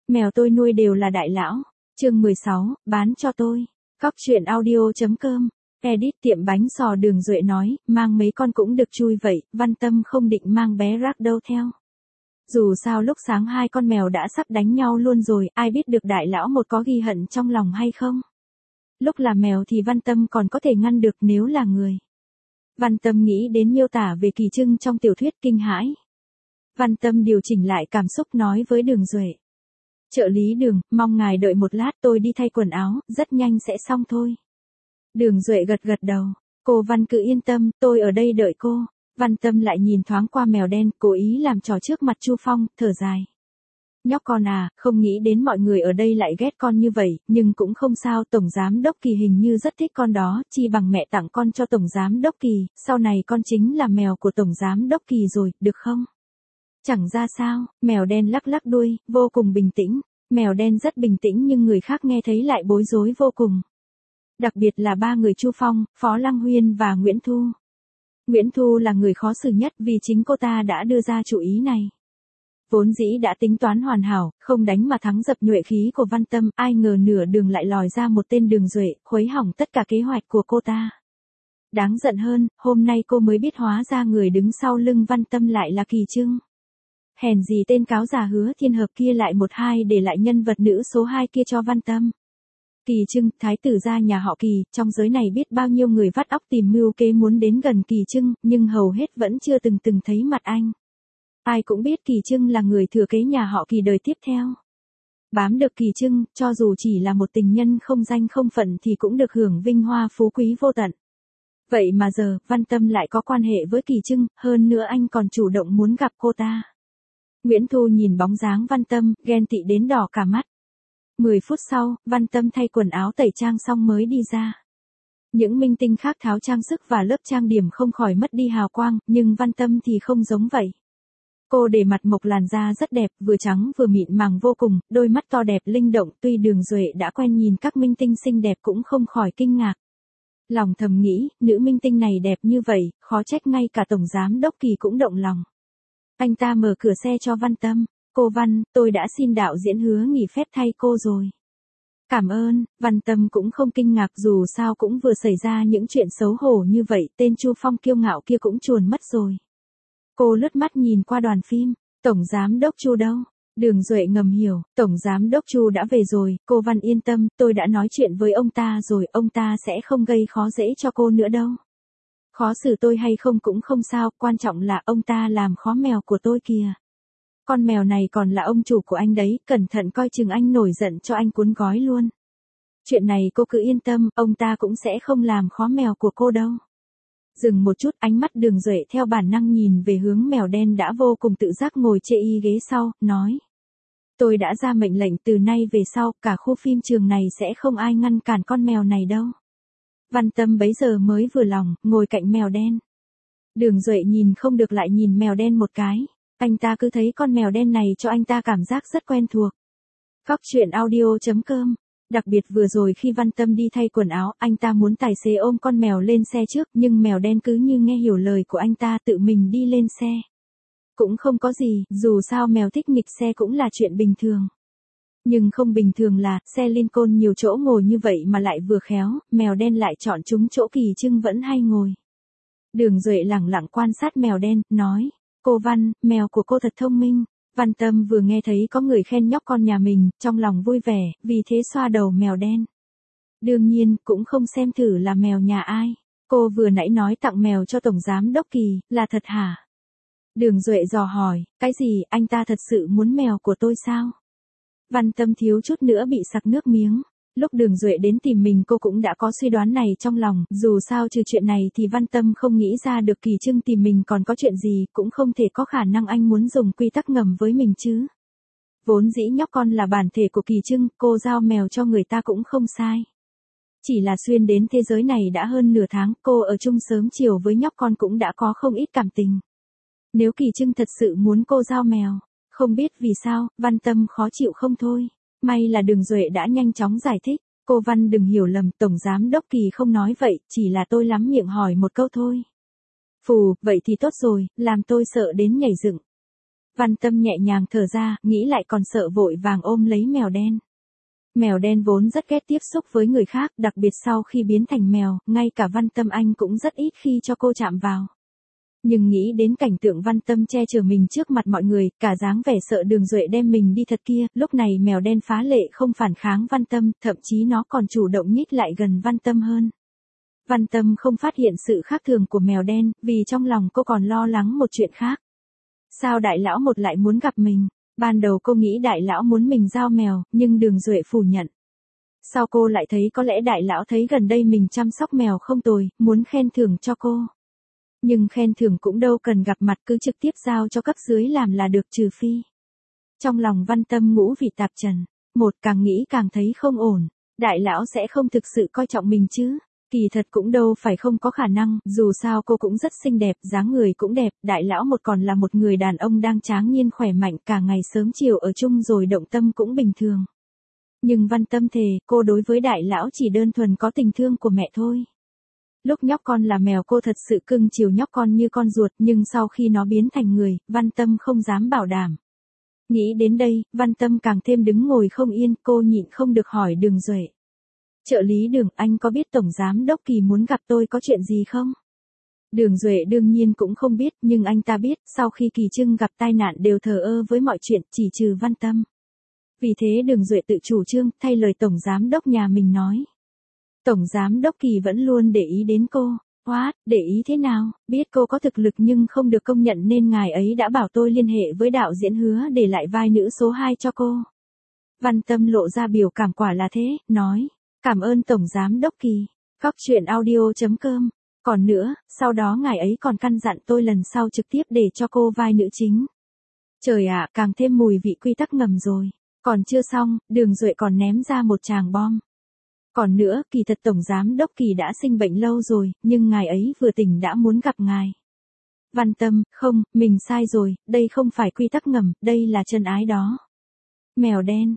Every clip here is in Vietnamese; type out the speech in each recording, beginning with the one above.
Mèo tôi nuôi đều là đại lão. Chương 16, bán cho tôi. Cóc truyện audio.com. Edit tiệm bánh xò Đường Duệ nói, mang mấy con cũng được chui vậy, Văn Tâm không định mang bé Rác đâu theo. Dù sao lúc sáng hai con mèo đã sắp đánh nhau luôn rồi, ai biết được đại lão một có ghi hận trong lòng hay không. Lúc là mèo thì Văn Tâm còn có thể ngăn được nếu là người. Văn Tâm nghĩ đến miêu tả về Kỳ Trưng trong tiểu thuyết kinh hãi. Văn Tâm điều chỉnh lại cảm xúc nói với Đường Duệ. Trợ lý Đường, mong ngài đợi một lát tôi đi thay quần áo, rất nhanh sẽ xong thôi. Đường Duệ gật gật đầu. Cô Văn cứ yên tâm, tôi ở đây đợi cô. Văn Tâm lại nhìn thoáng qua mèo đen, cố ý làm trò trước mặt Chu Phong, thở dài. Nhóc con à, không nghĩ đến mọi người ở đây lại ghét con như vậy, nhưng cũng không sao, Tổng Giám Đốc Kỳ hình như rất thích con đó, chi bằng mẹ tặng con cho Tổng Giám Đốc Kỳ, sau này con chính là mèo của Tổng Giám Đốc Kỳ rồi, được không? Chẳng ra sao, mèo đen lắc lắc đuôi, vô cùng bình tĩnh. Mèo đen rất bình tĩnh nhưng người khác nghe thấy lại bối rối vô cùng. Đặc biệt là ba người Chu Phong, Phó Lăng Huyên và Nguyễn Thu. Nguyễn Thu là người khó xử nhất vì chính cô ta đã đưa ra chủ ý này. Vốn dĩ đã tính toán hoàn hảo, không đánh mà thắng dập nhuệ khí của Văn Tâm, ai ngờ nửa đường lại lòi ra một tên Đường Duệ, khuấy hỏng tất cả kế hoạch của cô ta. Đáng giận hơn, hôm nay cô mới biết hóa ra người đứng sau lưng Văn Tâm lại là Kỳ Trưng. Hèn gì tên cáo già Hứa Thiên Hợp kia lại một hai để lại nhân vật nữ số 2 kia cho Văn Tâm. Kỳ Trưng, thái tử gia nhà họ Kỳ, trong giới này biết bao nhiêu người vắt óc tìm mưu kế muốn đến gần Kỳ Trưng, nhưng hầu hết vẫn chưa từng thấy mặt anh. Ai cũng biết Kỳ Trưng là người thừa kế nhà họ Kỳ đời tiếp theo. Bám được Kỳ Trưng, cho dù chỉ là một tình nhân không danh không phận thì cũng được hưởng vinh hoa phú quý vô tận. Vậy mà giờ, Văn Tâm lại có quan hệ với Kỳ Trưng, hơn nữa anh còn chủ động muốn gặp cô ta. Nguyễn Thu nhìn bóng dáng Văn Tâm, ghen tị đến đỏ cả mắt. 10 phút sau, Văn Tâm thay quần áo tẩy trang xong mới đi ra. Những minh tinh khác tháo trang sức và lớp trang điểm không khỏi mất đi hào quang, nhưng Văn Tâm thì không giống vậy. Cô để mặt mộc làn da rất đẹp, vừa trắng vừa mịn màng vô cùng, đôi mắt to đẹp linh động, tuy Đường Duệ đã quen nhìn các minh tinh xinh đẹp cũng không khỏi kinh ngạc. Lòng thầm nghĩ, nữ minh tinh này đẹp như vậy, khó trách ngay cả Tổng Giám Đốc Kỳ cũng động lòng. Anh ta mở cửa xe cho Văn Tâm. Cô Văn, tôi đã xin đạo diễn Hứa nghỉ phép thay cô rồi. Cảm ơn, Văn Tâm cũng không kinh ngạc dù sao cũng vừa xảy ra những chuyện xấu hổ như vậy, tên Chu Phong kiêu ngạo kia cũng chuồn mất rồi. Cô lướt mắt nhìn qua đoàn phim, Tổng Giám Đốc Chu đâu? Đường Duệ ngầm hiểu, Tổng Giám Đốc Chu đã về rồi, cô Văn yên tâm, tôi đã nói chuyện với ông ta rồi, ông ta sẽ không gây khó dễ cho cô nữa đâu. Khó xử tôi hay không cũng không sao, quan trọng là ông ta làm khó mèo của tôi kìa. Con mèo này còn là ông chủ của anh đấy, cẩn thận coi chừng anh nổi giận cho anh cuốn gói luôn. Chuyện này cô cứ yên tâm, ông ta cũng sẽ không làm khó mèo của cô đâu. Dừng một chút, ánh mắt Đường Duệ theo bản năng nhìn về hướng mèo đen đã vô cùng tự giác ngồi chê y ghế sau, nói. Tôi đã ra mệnh lệnh từ nay về sau, cả khu phim trường này sẽ không ai ngăn cản con mèo này đâu. Văn Tâm bấy giờ mới vừa lòng, ngồi cạnh mèo đen. Đường Duệ nhìn không được lại nhìn mèo đen một cái. Anh ta cứ thấy con mèo đen này cho anh ta cảm giác rất quen thuộc. Cóc truyện audio.com. Đặc biệt vừa rồi khi Văn Tâm đi thay quần áo, anh ta muốn tài xế ôm con mèo lên xe trước, nhưng mèo đen cứ như nghe hiểu lời của anh ta tự mình đi lên xe. Cũng không có gì, dù sao mèo thích nghịch xe cũng là chuyện bình thường. Nhưng không bình thường là, xe Lincoln nhiều chỗ ngồi như vậy mà lại vừa khéo, mèo đen lại chọn chúng chỗ Kỳ Trưng vẫn hay ngồi. Đường Duệ lẳng lặng quan sát mèo đen, nói. Cô Văn, mèo của cô thật thông minh. Văn Tâm vừa nghe thấy có người khen nhóc con nhà mình, trong lòng vui vẻ, vì thế xoa đầu mèo đen. Đương nhiên, cũng không xem thử là mèo nhà ai. Cô vừa nãy nói tặng mèo cho Tổng Giám Đốc Kỳ, là thật hả? Đường Duệ dò hỏi, cái gì, anh ta thật sự muốn mèo của tôi sao? Văn Tâm thiếu chút nữa bị sặc nước miếng. Lúc Đường Duệ đến tìm mình cô cũng đã có suy đoán này trong lòng, dù sao trừ chuyện này thì Văn Tâm không nghĩ ra được Kỳ Trưng tìm mình còn có chuyện gì, cũng không thể có khả năng anh muốn dùng quy tắc ngầm với mình chứ. Vốn dĩ nhóc con là bản thể của Kỳ Trưng, cô giao mèo cho người ta cũng không sai. Chỉ là xuyên đến thế giới này đã hơn nửa tháng, cô ở chung sớm chiều với nhóc con cũng đã có không ít cảm tình. Nếu Kỳ Trưng thật sự muốn cô giao mèo, không biết vì sao, Văn Tâm khó chịu không thôi. May là Đường Duệ đã nhanh chóng giải thích. Cô Văn đừng hiểu lầm, Tổng Giám Đốc Kỳ không nói vậy, chỉ là tôi lắm miệng hỏi một câu thôi. Phù, vậy thì tốt rồi, làm tôi sợ đến nhảy dựng. Văn Tâm nhẹ nhàng thở ra, nghĩ lại còn sợ vội vàng ôm lấy mèo đen. Mèo đen vốn rất ghét tiếp xúc với người khác, đặc biệt sau khi biến thành mèo, ngay cả Văn Tâm anh cũng rất ít khi cho cô chạm vào. Nhưng nghĩ đến cảnh tượng Văn Tâm che chở mình trước mặt mọi người, cả dáng vẻ sợ Đường Duệ đem mình đi thật kia, lúc này mèo đen phá lệ không phản kháng Văn Tâm, thậm chí nó còn chủ động nhích lại gần Văn Tâm hơn. Văn Tâm không phát hiện sự khác thường của mèo đen, vì trong lòng cô còn lo lắng một chuyện khác. Sao đại lão một lại muốn gặp mình? Ban đầu cô nghĩ đại lão muốn mình giao mèo, nhưng Đường Duệ phủ nhận. Sau cô lại thấy có lẽ đại lão thấy gần đây mình chăm sóc mèo không tồi, muốn khen thưởng cho cô. Nhưng khen thưởng cũng đâu cần gặp mặt, cứ trực tiếp giao cho cấp dưới làm là được, trừ phi. Trong lòng Văn Tâm ngũ vị tạp trần, một càng nghĩ càng thấy không ổn, đại lão sẽ không thực sự coi trọng mình chứ. Kỳ thật cũng đâu phải không có khả năng, dù sao cô cũng rất xinh đẹp, dáng người cũng đẹp, đại lão một còn là một người đàn ông đang tráng niên khỏe mạnh, cả ngày sớm chiều ở chung rồi động tâm cũng bình thường. Nhưng Văn Tâm thề, cô đối với đại lão chỉ đơn thuần có tình thương của mẹ thôi. Lúc nhóc con là mèo cô thật sự cưng chiều nhóc con như con ruột, nhưng sau khi nó biến thành người, Văn Tâm không dám bảo đảm. Nghĩ đến đây, Văn Tâm càng thêm đứng ngồi không yên, cô nhịn không được hỏi Đường Duệ. Trợ lý Đường, anh có biết Tổng Giám Đốc Kỳ muốn gặp tôi có chuyện gì không? Đường Duệ đương nhiên cũng không biết, nhưng anh ta biết, sau khi Kỳ Trưng gặp tai nạn đều thờ ơ với mọi chuyện, chỉ trừ Văn Tâm. Vì thế Đường Duệ tự chủ trương, thay lời Tổng Giám Đốc nhà mình nói. Tổng Giám Đốc Kỳ vẫn luôn để ý đến cô. What, để ý thế nào? Biết cô có thực lực nhưng không được công nhận nên ngài ấy đã bảo tôi liên hệ với đạo diễn Hứa để lại vai nữ số 2 cho cô. Văn Tâm lộ ra biểu cảm, quả là thế, nói. Cảm ơn Tổng Giám Đốc Kỳ. Góc truyện audio.com. Còn nữa, sau đó ngài ấy còn căn dặn tôi lần sau trực tiếp để cho cô vai nữ chính. Trời ạ, càng thêm mùi vị quy tắc ngầm rồi. Còn chưa xong, Đường Duệ còn ném ra một tràng bom. Còn nữa, kỳ thật Tổng Giám Đốc Kỳ đã sinh bệnh lâu rồi, nhưng ngài ấy vừa tỉnh đã muốn gặp ngài. Văn Tâm, không, mình sai rồi, đây không phải quy tắc ngầm, đây là chân ái đó. Mèo đen,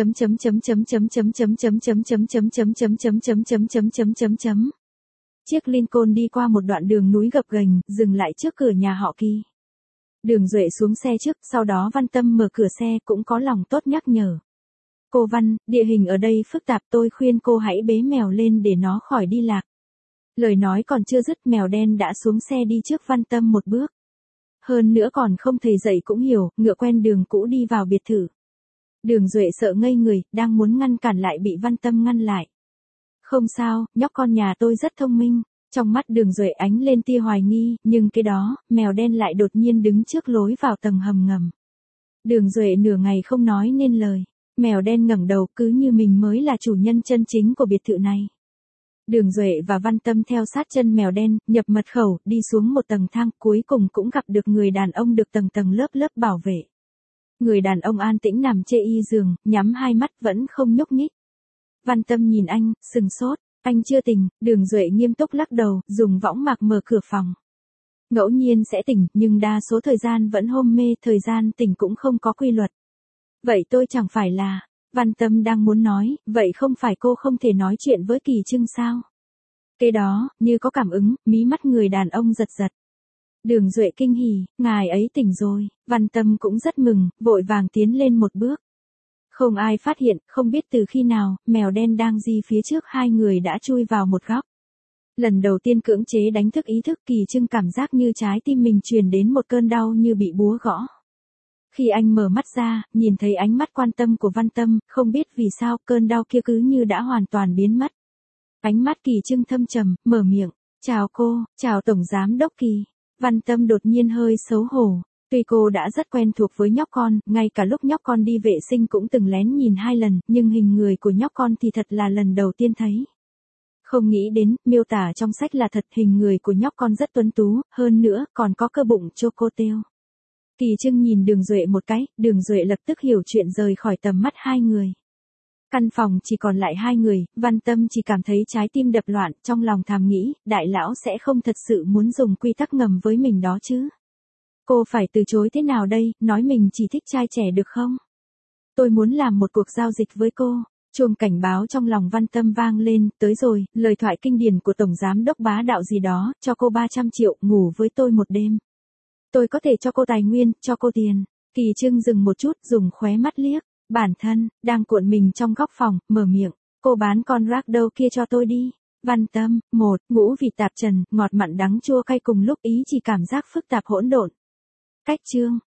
Chiếc Lincoln đi qua một đoạn đường núi gập ghềnh, dừng lại trước cửa nhà họ Kỳ. Đường Duệ xuống xe trước, sau đó Văn Tâm mở cửa xe, cũng có lòng tốt nhắc nhở. Cô Văn, địa hình ở đây phức tạp, tôi khuyên cô hãy bế mèo lên để nó khỏi đi lạc. Lời nói còn chưa dứt, mèo đen đã xuống xe đi trước Văn Tâm một bước. Hơn nữa còn không thầy dạy cũng hiểu, ngựa quen đường cũ đi vào biệt thự. Đường Duệ sợ ngây người, đang muốn ngăn cản lại bị Văn Tâm ngăn lại. Không sao, nhóc con nhà tôi rất thông minh. Trong mắt Đường Duệ ánh lên tia hoài nghi, nhưng cái đó, mèo đen lại đột nhiên đứng trước lối vào tầng hầm ngầm. Đường Duệ nửa ngày không nói nên lời. Mèo đen ngẩng đầu, cứ như mình mới là chủ nhân chân chính của biệt thự này. Đường Duệ và Văn Tâm theo sát chân mèo đen, nhập mật khẩu, đi xuống một tầng thang, cuối cùng cũng gặp được người đàn ông được tầng tầng lớp lớp bảo vệ. Người đàn ông an tĩnh nằm trên y giường, nhắm hai mắt vẫn không nhúc nhích. Văn Tâm nhìn anh, sừng sốt, anh chưa tỉnh. Đường Duệ nghiêm túc lắc đầu, dùng võng mạc mở cửa phòng. Ngẫu nhiên sẽ tỉnh, nhưng đa số thời gian vẫn hôn mê, thời gian tỉnh cũng không có quy luật. Vậy tôi chẳng phải là... Văn Tâm đang muốn nói, vậy không phải cô không thể nói chuyện với Kỳ Trưng sao? Cái đó, như có cảm ứng, mí mắt người đàn ông giật giật. Đường Duệ kinh hỉ, ngài ấy tỉnh rồi. Văn Tâm cũng rất mừng, vội vàng tiến lên một bước. Không ai phát hiện, không biết từ khi nào, mèo đen đang di phía trước hai người đã chui vào một góc. Lần đầu tiên cưỡng chế đánh thức ý thức, Kỳ Trưng cảm giác như trái tim mình truyền đến một cơn đau như bị búa gõ. Khi anh mở mắt ra, nhìn thấy ánh mắt quan tâm của Văn Tâm, không biết vì sao cơn đau kia cứ như đã hoàn toàn biến mất. Ánh mắt Kỳ Trưng thâm trầm, mở miệng, chào cô, chào Tổng Giám Đốc Kỳ. Văn Tâm đột nhiên hơi xấu hổ. Tuy cô đã rất quen thuộc với nhóc con, ngay cả lúc nhóc con đi vệ sinh cũng từng lén nhìn 2 lần, nhưng hình người của nhóc con thì thật là lần đầu tiên thấy. Không nghĩ đến, miêu tả trong sách là thật, hình người của nhóc con rất tuấn tú, hơn nữa, còn có cơ bụng chocotel. Kỳ Trưng nhìn Đường Duệ một cái, Đường Duệ lập tức hiểu chuyện, rời khỏi tầm mắt hai người. Căn phòng chỉ còn lại hai người, Văn Tâm chỉ cảm thấy trái tim đập loạn, trong lòng thầm nghĩ, đại lão sẽ không thật sự muốn dùng quy tắc ngầm với mình đó chứ. Cô phải từ chối thế nào đây, nói mình chỉ thích trai trẻ được không? Tôi muốn làm một cuộc giao dịch với cô. Chuông cảnh báo trong lòng Văn Tâm vang lên, tới rồi, lời thoại kinh điển của Tổng Giám Đốc bá đạo gì đó, cho cô 300 triệu, ngủ với tôi một đêm. Tôi có thể cho cô tài nguyên, cho cô tiền. Kỳ Trưng dừng một chút, dùng khóe mắt liếc. Bản thân, đang cuộn mình trong góc phòng, mở miệng. Cô bán con rác đâu kia cho tôi đi. Văn Tâm, ngũ vị tạp trần, ngọt mặn đắng chua cay cùng lúc ý chỉ cảm giác phức tạp hỗn độn. Cách chương.